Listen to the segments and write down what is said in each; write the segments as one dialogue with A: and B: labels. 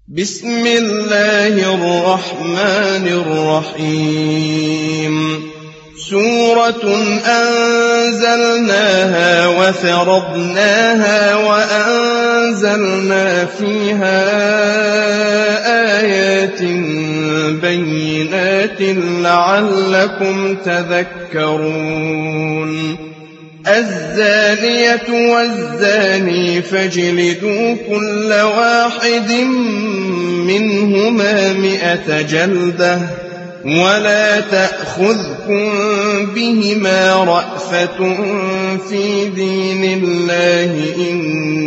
A: بسم الله الرحمن الرحيم سورة أنزلناها وفرضناها وأنزلنا فيها آيات بينات لعلكم تذكرون الزانية والزاني فاجلدوا كل واحد منهما 100 جلدة ولا تأخذكم بهما رأفة في دين الله إن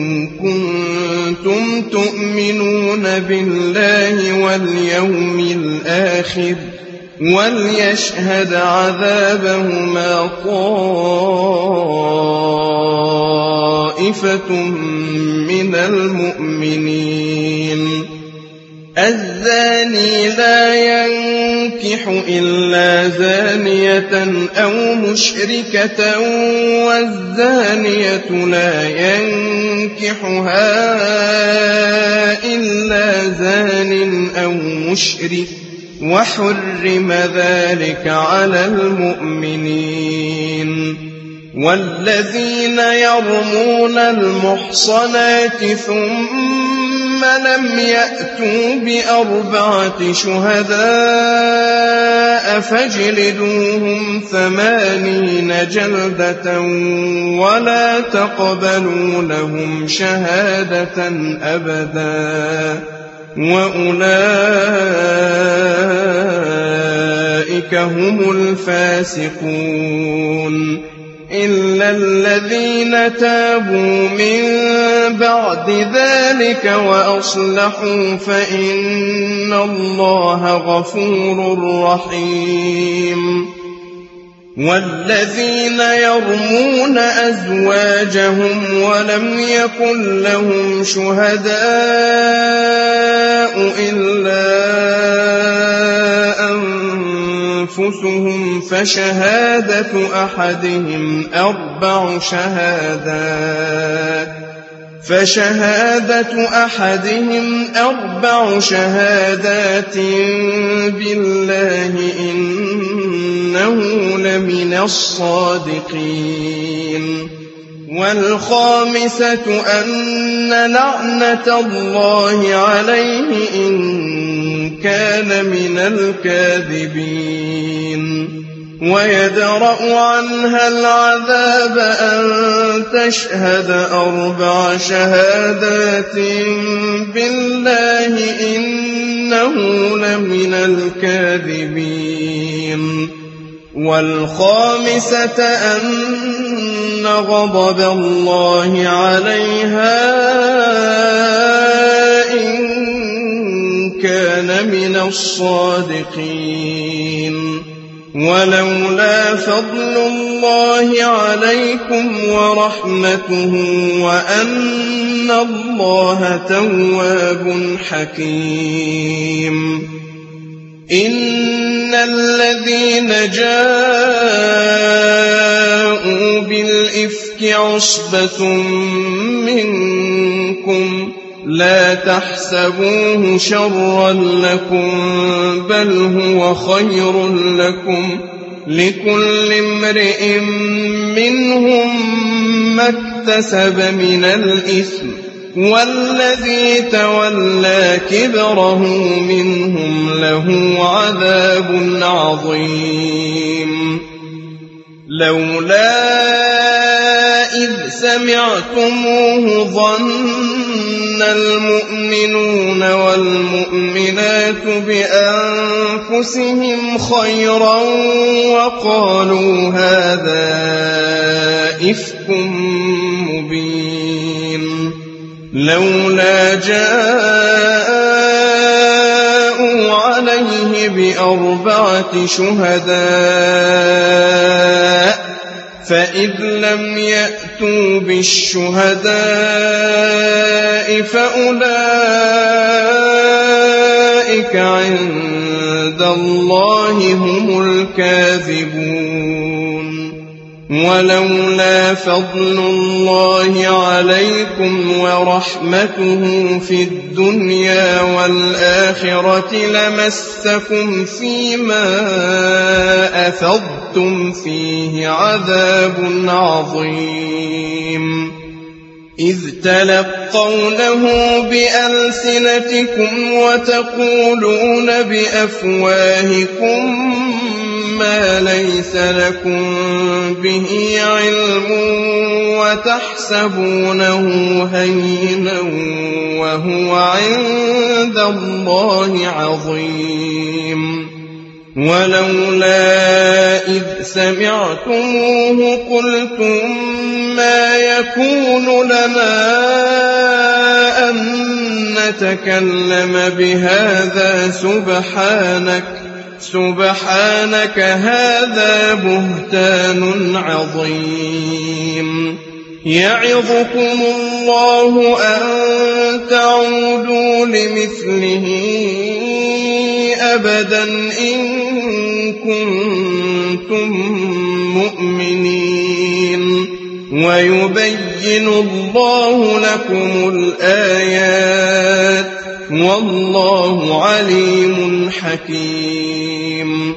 A: كنتم تؤمنون بالله واليوم الآخر وليشهد عذابهما طائفة من المؤمنين الزاني لا ينكح إلا زانية أو مشركة والزانية لا ينكحها إلا زان أو مشرك وحرم ذلك على المؤمنين والذين يرمون المحصنات ثم لم يأتوا ب4 شهداء فاجلدوهم 80 جلدة ولا تقبلوا لهم شهادة أبدا وأولئك هم الفاسقون إلا الذين تابوا من بعد ذلك وأصلحوا فإن الله غفور رحيم والذين يرمون أزواجهم ولم يكن لهم شهداء إلا أنفسهم فشهادة أحدهم 4 شهادات بالله إنه لمن الصادقين والخامسة أن لعنة الله عليه إن كان من الكاذبين ويدرأ عنها العذاب أن تشهد 4 شهادات بالله إنه لمن الكاذبين والخامسة أن غضب الله عليها إن كان من الصادقين ولولا فضل الله عليكم ورحمته وأن الله تواب حكيم إن الذين جاءوا بالإفك عصبة منكم لا تحسبوه شرا لكم بل هو خير لكم لكل امرئ منهم ما اكتسب من الإثم والذي تولى كبره منهم له عذاب عظيم لولا إذ سمعتموه ظن المؤمنون والمؤمنات بأنفسهم خيرا وقالوا هذا إفك مبين لولا جاءوا عليه ب4 شهداء فإذ لم يأتوا بالشهداء فأولئك عند الله هم الكاذبون ولولا فضل الله عليكم ورحمته في الدنيا والآخرة لمسكم فيما أفضتم فيه عذاب عظيم إذ تلقونه بألسنتكم وتقولون بأفواهكم ما ليس لكم به علم وتحسبونه هينا وهو عند الله عظيم ولولا إذ سمعتموه قلتم ما يكون لنا أن نتكلم بهذا سبحانك هذا بهتان عظيم يعظكم الله أن تعودوا لمثله أبدا إن كنتم مؤمنين ويبين الله لكم الآيات والله عليم حكيم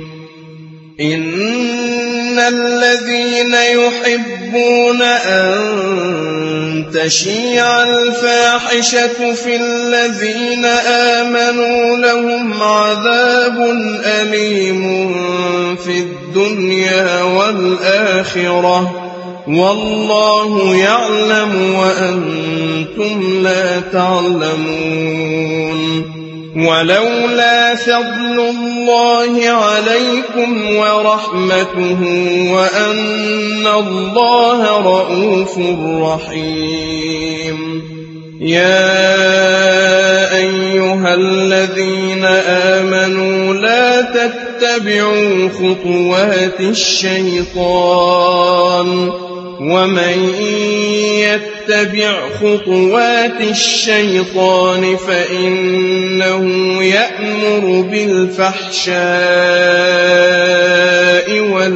A: إن الذين يحبون أن تشيع الفاحشة في الذين آمنوا لهم عذاب أليم في الدنيا والآخرة والله يعلم وأنتم لا تعلمون ولولا فضل الله عليكم ورحمته وأن الله رؤوف رحيم يا أيها الذين آمنوا لا تتبعوا خطوات الشيطان ومن يتبع خطوات الشيطان فإنه يأمر بالفحشاء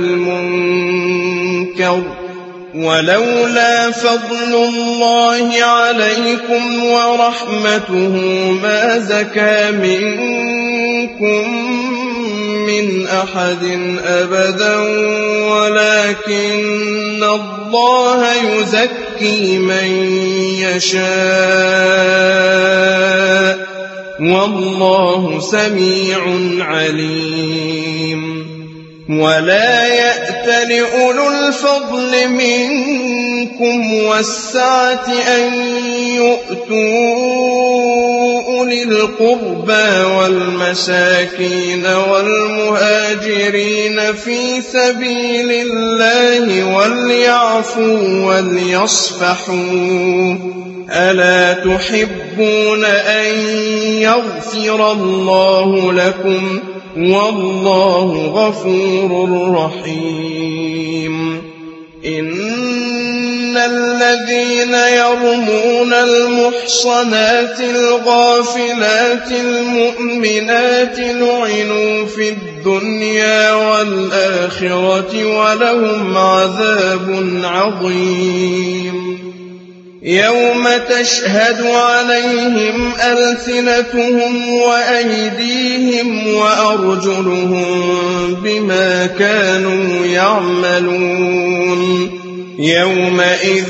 A: والمنكر ولولا فضل الله عليكم ورحمته ما زكى منكم من أحد أبدا ولكن الله يزكي من يشاء والله سميع عليم ولا يأت لأولو الفضل منكم والسعة أن يؤتوا أولي القربى والمساكين والمهاجرين في سبيل الله وليعفوا وليصفحوا ألا تحبون أن يغفر الله لكم والله غفور رحيم إن الذين يرمون المحصنات الغافلات المؤمنات لعنوا في الدنيا والآخرة ولهم عذاب عظيم يوم تشهد عليهم ألسنتهم وأيديهم وأرجلهم بما كانوا يعملون يومئذ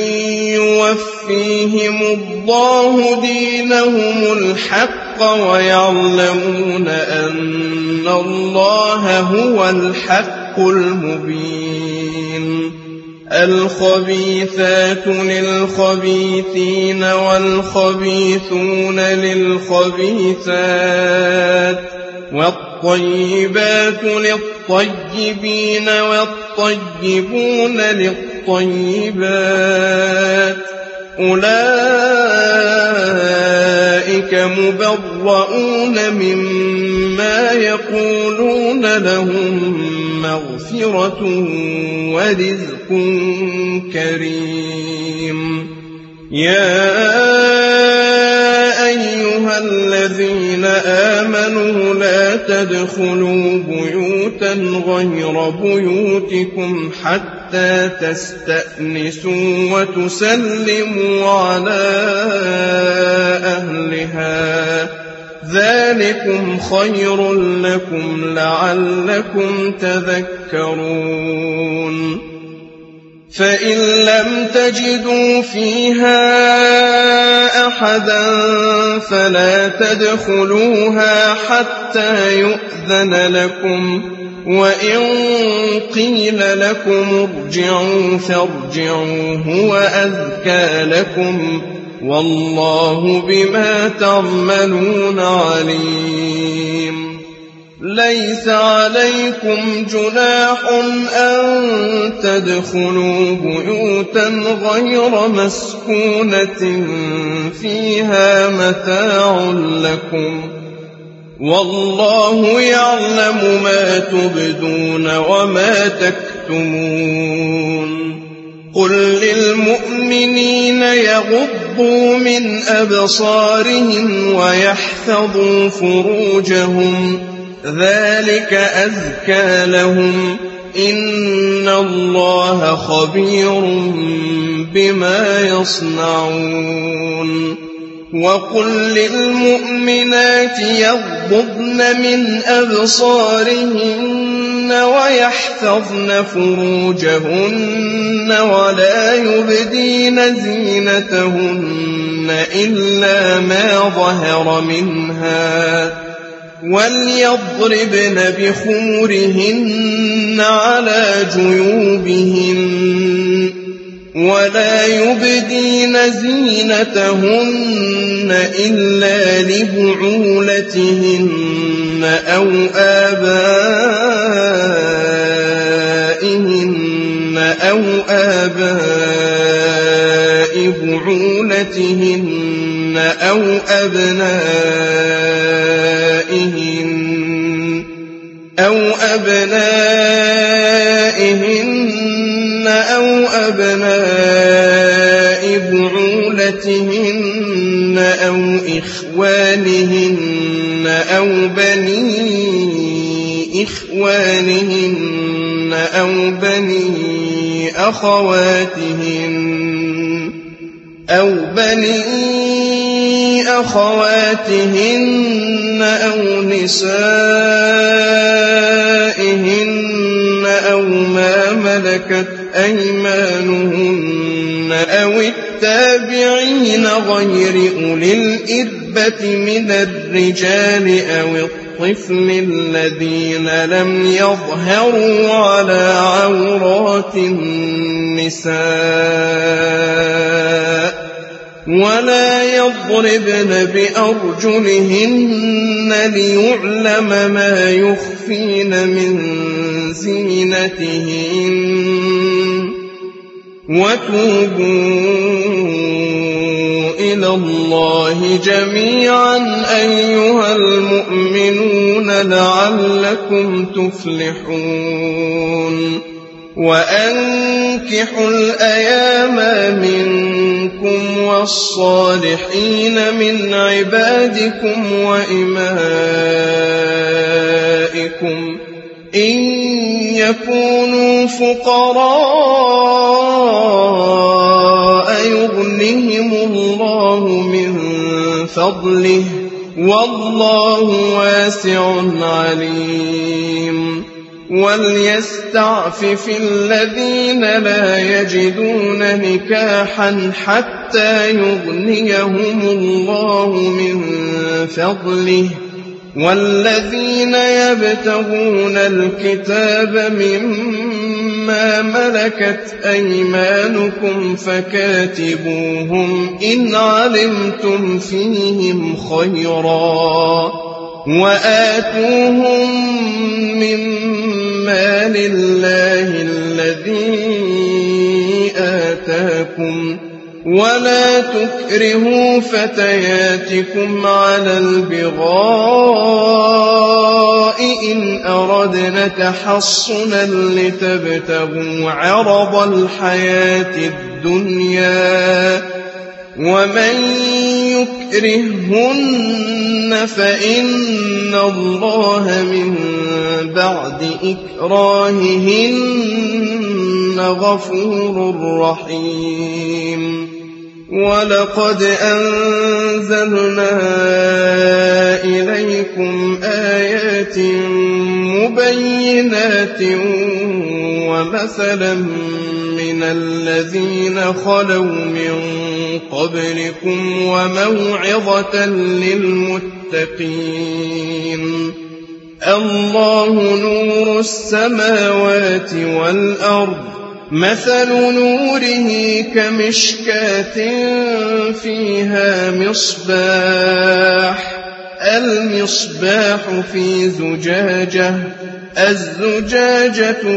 A: يوفيهم الله دينهم الحق ويعلمون أن الله هو الحق المبين الخبيثات للخبيثين والخبيثون للخبيثات والطيبات للطيبين والطيبون للطيبات أولئك مبرؤون مما يقولون لهم مغفرة ورزق كريم يا أيها أيها الذين آمنوا لا تدخلوا بيوتا غير بيوتكم حتى تستأنسوا وتسلموا على أهلها ذلكم خير لكم لعلكم تذكرون فإن لم تجدوا فيها أحدا فلا تدخلوها حتى يؤذن لكم وإن قيل لكم ارجعوا فارجعوا هو أزكى لكم والله بما تعملون عليم ليس عليكم جناح أن تدخلوا بيوتا غير مسكونة فيها متاع لكم والله يعلم ما تبدون وما تكتمون قل للمؤمنين يغضوا من أبصارهم ويحفظوا فروجهم ذلك أزكى لهم إن الله خبير بما يصنعون وقل للمؤمنات يغضضن من أبصارهن ويحفظن فروجهن ولا يبدين زينتهن إلا ما ظهر منها وليضربن بخمرهن على جيوبهن ولا يبدين زينتهن إلا لبعولتهن أو آباء بعولتهن أو أبنائهن أو أبناء بعولتهن أو إخوانهن أو بني إخوانهن أو بني أخواتهن أو نسائهن أو ما ملكت أيمانهن أو التابعين غير أولي الإربة من الرجال أو الطفل الذين لم يظهروا على عورات النساء ولا يضربن بأرجلهن ليعلم ما يخفين من زينتهن وتوبوا إلى الله جميعا أيها المؤمنون لعلكم تفلحون وأنكحوا الأيام منكم والصالحين من عبادكم وإمائكم إن يكونوا فقراء يغنهم الله من فضله والله واسع عليم وليستعفف الذين لا يجدون نكاحا حتى يغنيهم الله من فضله والذين يبتغون الكتاب مما ملكت أيمانكم فكاتبوهم إن علمتم فيهم خيرا وآتوهم مما لله الذي آتاكم ولا تكرهوا فتياتكم على البغاء إن أردنا تحصنا لتبتغوا عرض الحياة الدنيا ومن يكرههن فإن الله من بعد إكراههن غفور رحيم ولقد أنزلنا إليكم آيات مبينات ومثلا من الذين خلوا من قبلكم وموعظة للمتقين الله نور السماوات والأرض مثل نوره كمشكاة فيها مصباح المصباح في زجاجة الزجاجة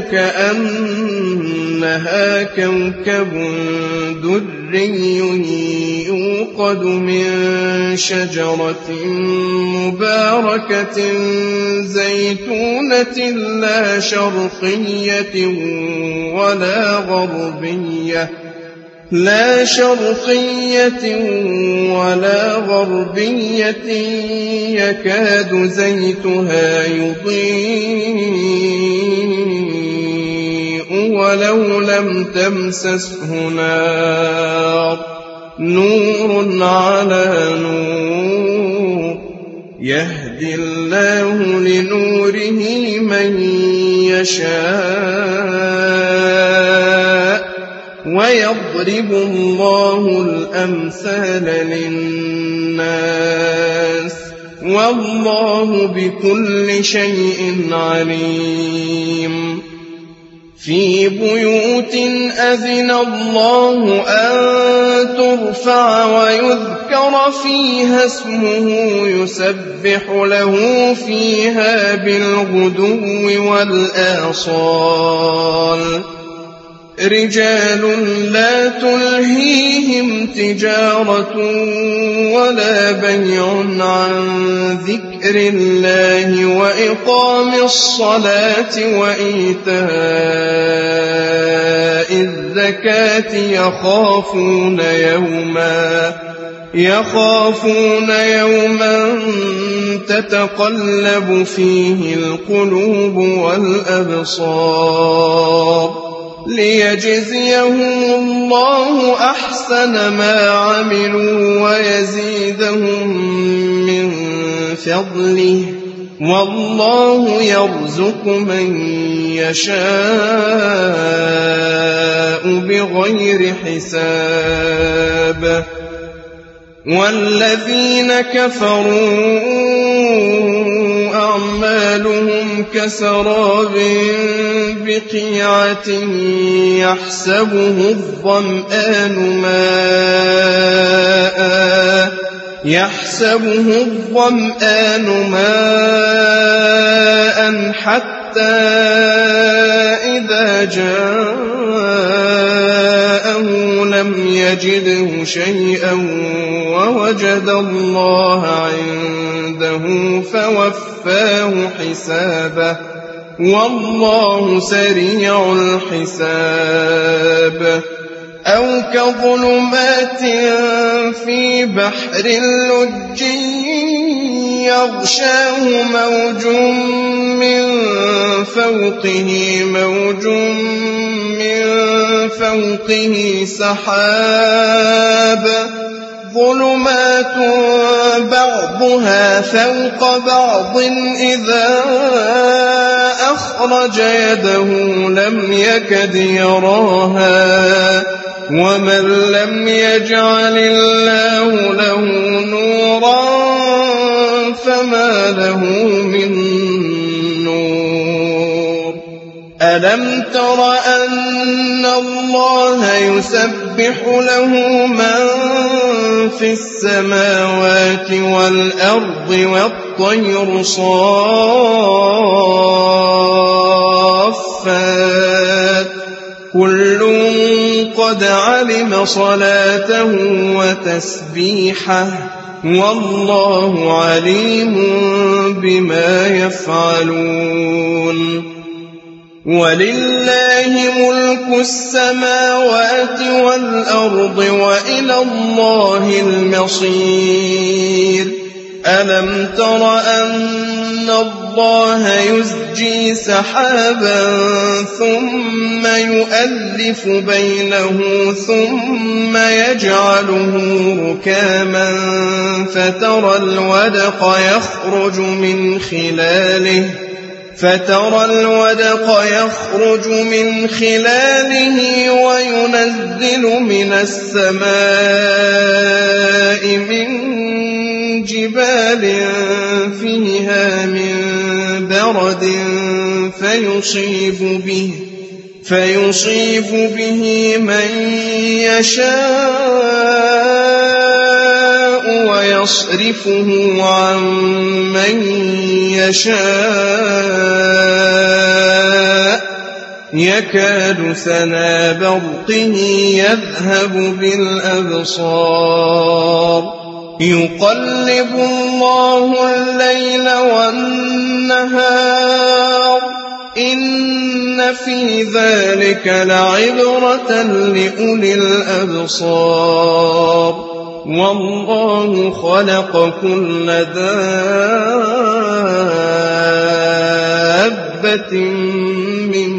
A: كأنها كوكب دري يوقد من شجرة مباركة زيتونة لا شرقية ولا غربية يكاد زيتها يضيء ولو لم تمسسه نار نور على نور يهدي الله لنوره من يشاء ويضرب الله الأمثال للناس والله بكل شيء عليم في بيوت أذن الله أن ترفع ويذكر فيها اسمه يسبح له فيها بالغدو والآصال رجال لا تلهيهم تجارة ولا بيع عن ذكر الله وإقام الصلاة وإيتاء الزكاة يخافون يوما تتقلب فيه القلوب والأبصار ليجزيهم الله أحسن ما عملوا ويزيدهم من فضله والله يرزق من يشاء بغير حساب والذين كفروا أعمالهم كسراب بقيعة يحسبه الظمآن ماء حتى إذا جاءه لم يجده شيئا ووجد الله عنده فوفاه حسابه والله سريع الحساب أو كظلمات في بحر لجي يغشاه موج من فوقه سحاب ظلمات بعضها فوق بعض إذا أخرج يده لم يكد يراها ومن لم يجعل الله له نورا فما له من نور ألم تر أن الله يسبح له من في السماوات والأرض والطير صافات كل قد علم صلاته وتسبيحه والله عليم بما يفعلون ولله ملك السماوات والأرض وإلى الله المصير ألم تر أن الله يزجي سحابا ثم يؤلف بينه ثم يجعله ركاما فترى الودق يخرج من خلاله وينزل من السماء من جبال فيها من برد فيصيب به من يشاء ويصرفه عن من يشاء يكاد سنا برقه يذهب بالأبصار يقلب الله الليل والنهار إن في ذلك لعبرة لأولي الأبصار والله خلق كل دابة من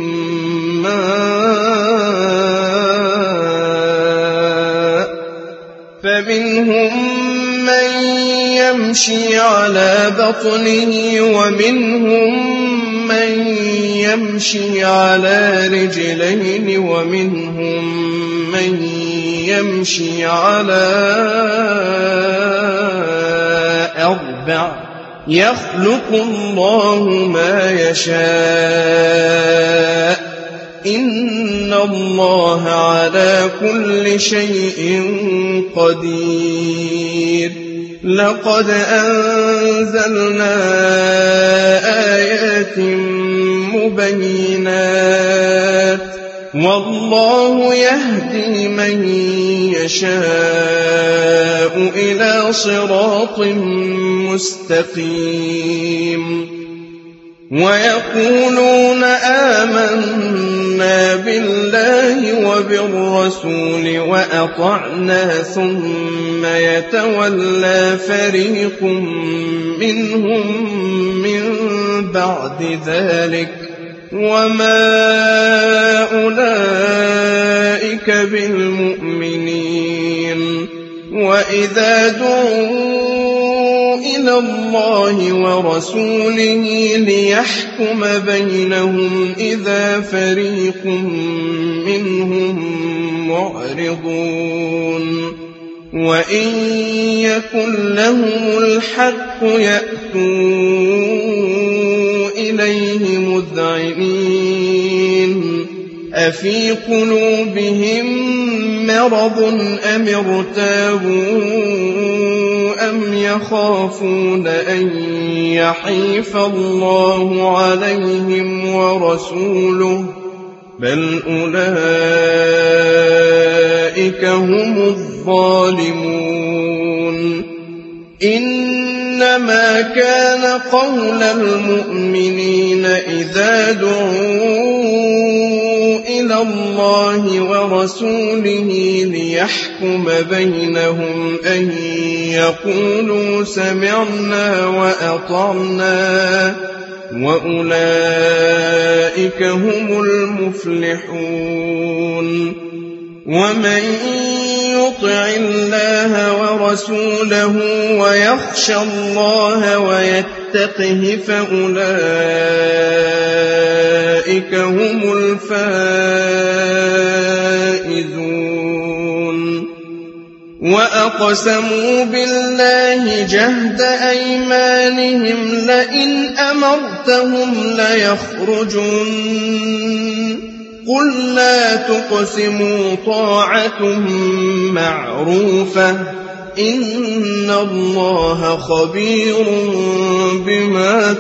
A: ماء فمنهم من يمشي على بطنه ومنهم من يمشي على رجلين ومنهم من يمشي على أربع يخلق الله ما يشاء إن الله على كل شيء قدير لقد أنزلنا آيات مبينات والله يهدي من يشاء إلى صراط مستقيم ويقولون آمنا بالله وبالرسول وأطعنا ثم يتولى فريق منهم من بعد ذلك وما أولئك بالمؤمنين وإذا دعوا إلى الله ورسوله ليحكم بينهم إذا فريق منهم معرضون وإن يكن لهم الحق يأتوا إليه مذعنين أفي قلوبهم مرض أم ارتابوا أم يخافون أن يحيف الله عليهم ورسوله بل أولئك هم الظالمون إنما كان قول المؤمنين إذا دعوا إلى الله ورسوله ليحكم بينهم أن يقولوا سمعنا وأطعنا وأولئك هم المفلحون ومن يطع الله ورسوله ويخشى الله ويتقه فأولئك هم الفائزون وأقسموا بالله جهد أيمانهم لئن أمرتهم ليخرجون قل لا تقسموا طاعة معروفة إن الله خبير بما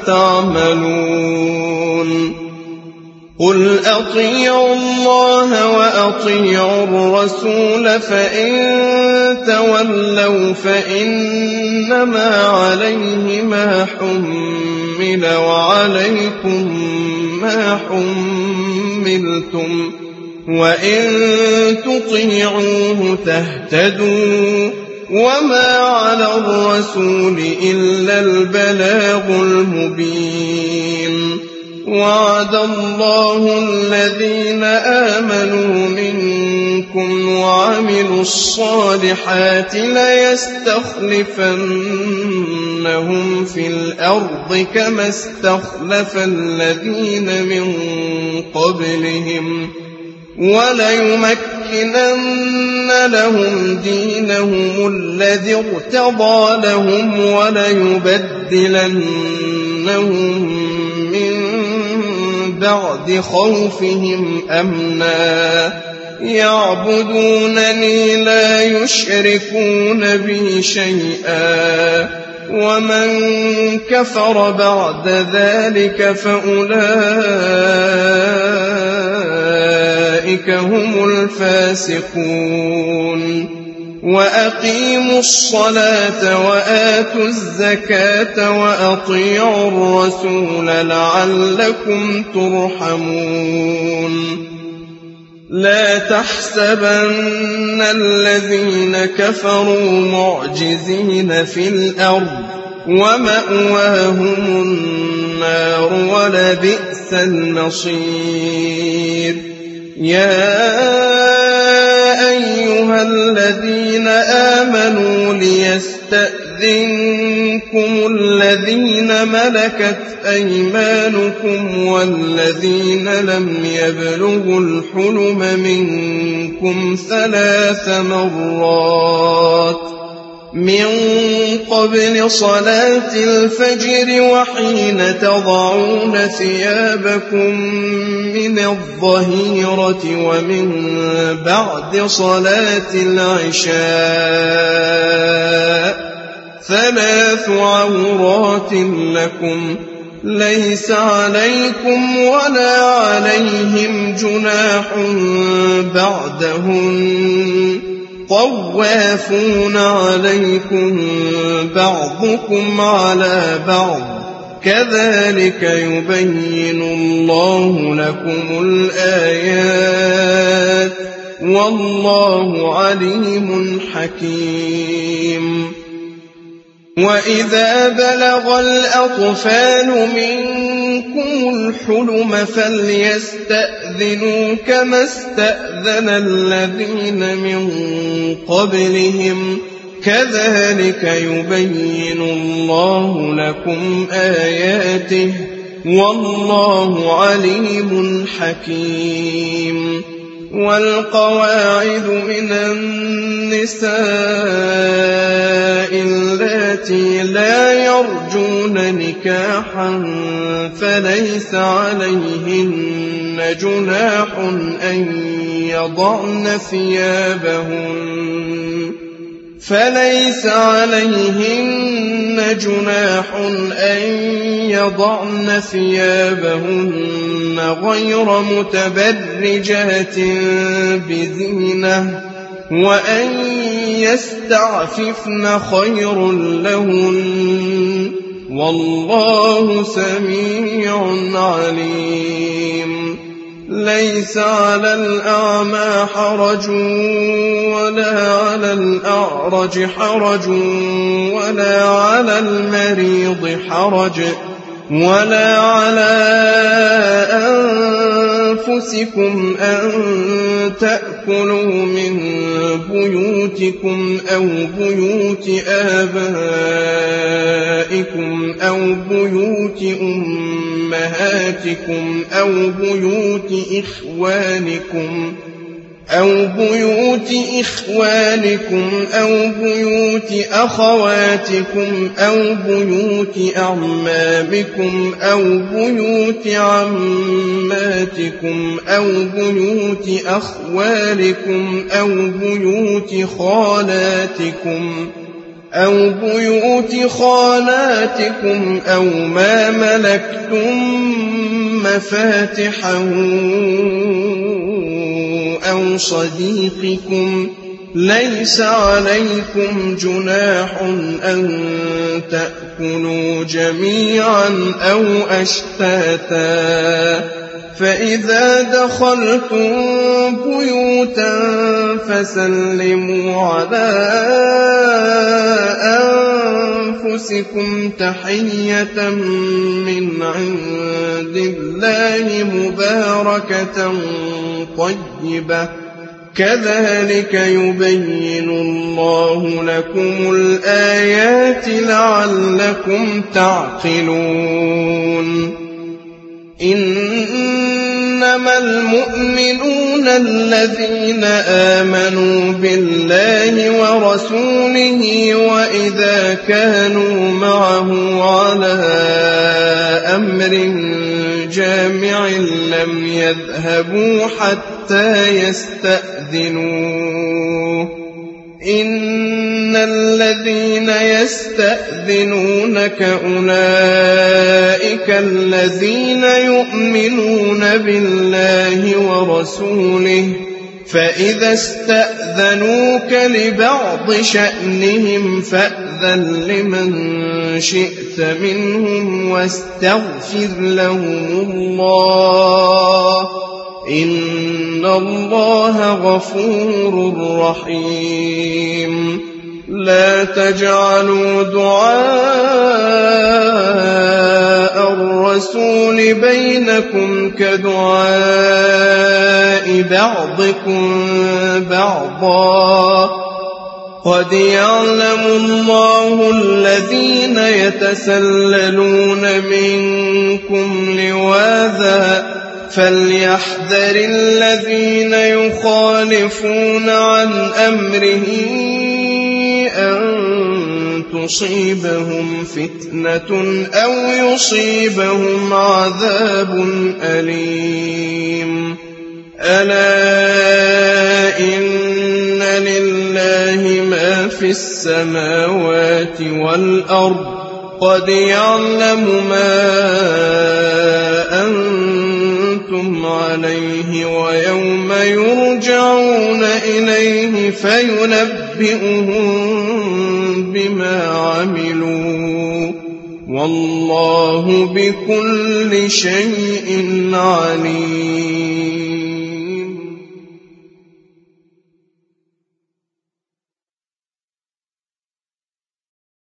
A: تعملون قل أطيعوا الله وأطيعوا الرسول فإن تولوا فإنما عليه ما حمل وعليكم ما حملتم حُمِلْتُمْ وَإِن تُطِيعُوهُ تَهْتَدُوا وَمَا عَلَى الرَّسُولِ إِلَّا الْبَلَاغُ الْمُبِينُ وَعَدَ اللَّهُ الَّذِينَ آمَنُوا مِنكُمْ وَعَمِلُوا الصَّالِحَاتِ لَيَسْتَخْلِفَنَّهُمْ فِي الْأَرْضِ كَمَا اسْتَخْلَفَ الَّذِينَ مِن قَبْلِهِمْ وَلَيُمَكِّنَنَّ لَهُمْ دِينَهُمُ الَّذِي ارْتَضَىٰ لَهُمْ وَلَيُبَدِّلَنَّهُم مِّن بَعْدِ خَوْفِهِمْ أَمْنًا يَعْبُدُونَنِي لَا يُشْرِكُونَ بِي شَيْئًا وَمَن كَفَرَ بَعْدَ ذَٰلِكَ فَأُولَٰئِكَ هُمُ الْفَاسِقُونَ وَأَقِيمُوا الصَّلَاةَ وَآتُوا الزَّكَاةَ وَأَطِيعُوا الرَّسُولَ لَعَلَّكُمْ تُرْحَمُونَ لَا تَحْسَبَنَّ الَّذِينَ كَفَرُوا مُعْجِزِينَ فِي الْأَرْضِ وَمَأْوَاهُمُ النَّارُ وَلَبِئْسَ الْمَصِيرُ يَا أَيُّهَا الَّذِينَ آمَنُوا لِيَسْتَأْذِنكُمُ الَّذِينَ مَلَكَتْ أَيْمَانُكُمْ وَالَّذِينَ لَمْ يَبْلُغُوا الْحُلُمَ مِنكُمْ 3 مرات من قبل صلاة الفجر وحين تضعون ثيابكم من الظهيرة ومن بعد صلاة العشاء 3 عورات لكم ليس عليكم ولا عليهم جناح بعدهن طوافون عليكم بعضكم على بعض كذلك يبين الله لكم الآيات والله عليم حكيم وإذا بلغ الأطفال منكم الحلم فليستأذنوا كما استأذن الذين من قبلهم كذلك يبين الله لكم آياته والله عليم حكيم والقواعد من النساء اللاتي لا يرجون نكاحا فليس عليهن جناح أن يضعن ثيابهن غير متبرجات بزينة وأن يستعففن خير لهن والله سميع عليم ليس على الأعمى حرج ولا على الأعرج حرج ولا على المريض حرج ولا على أنفسكم أن تأكلوا من بيوتكم أو بيوت آبائكم أو بيوت أمهاتكم أو بيوت إخوانكم أو بيوت أخواتكم أو بيوت أعمامكم أو بيوت عماتكم أو بيوت أخوالكم أو بيوت خالاتكم أو ما ملكتم مفاتحه أو صديقكم ليس عليكم جناح أن تأكلوا جميعا أو أشتاتا فإذا دخلتم بيوتا فسلموا على أنفسكم تحية من عند الله مباركة طيبة كذلك يبين الله لكم الآيات لعلكم تعقلون إنما المؤمنون الذين آمنوا بالله ورسوله وإذا كانوا معه على أمر جامع لم يذهبوا حتى يستأذنوه إن الذين يستأذنونك أولئك الذين يؤمنون بالله ورسوله فإذا استأذنوك لبعض شأنهم فأذن لمن شئت منهم واستغفر لهم الله إن الله غفور رحيم لا تجعلوا دعاء الرسول بينكم كدعاء بعضكم بعضا قد يعلم الله الذين يتسللون منكم لواذا فليحذر الذين يخالفون عن أمره أن تصيبهم فتنة أو يصيبهم عذاب أليم ألا إن لله ما في السماوات والأرض قد يعلم ما أنتم عليه ويوم يرجعون إليه فينبئهم بما عملوا والله بكل شيء عليم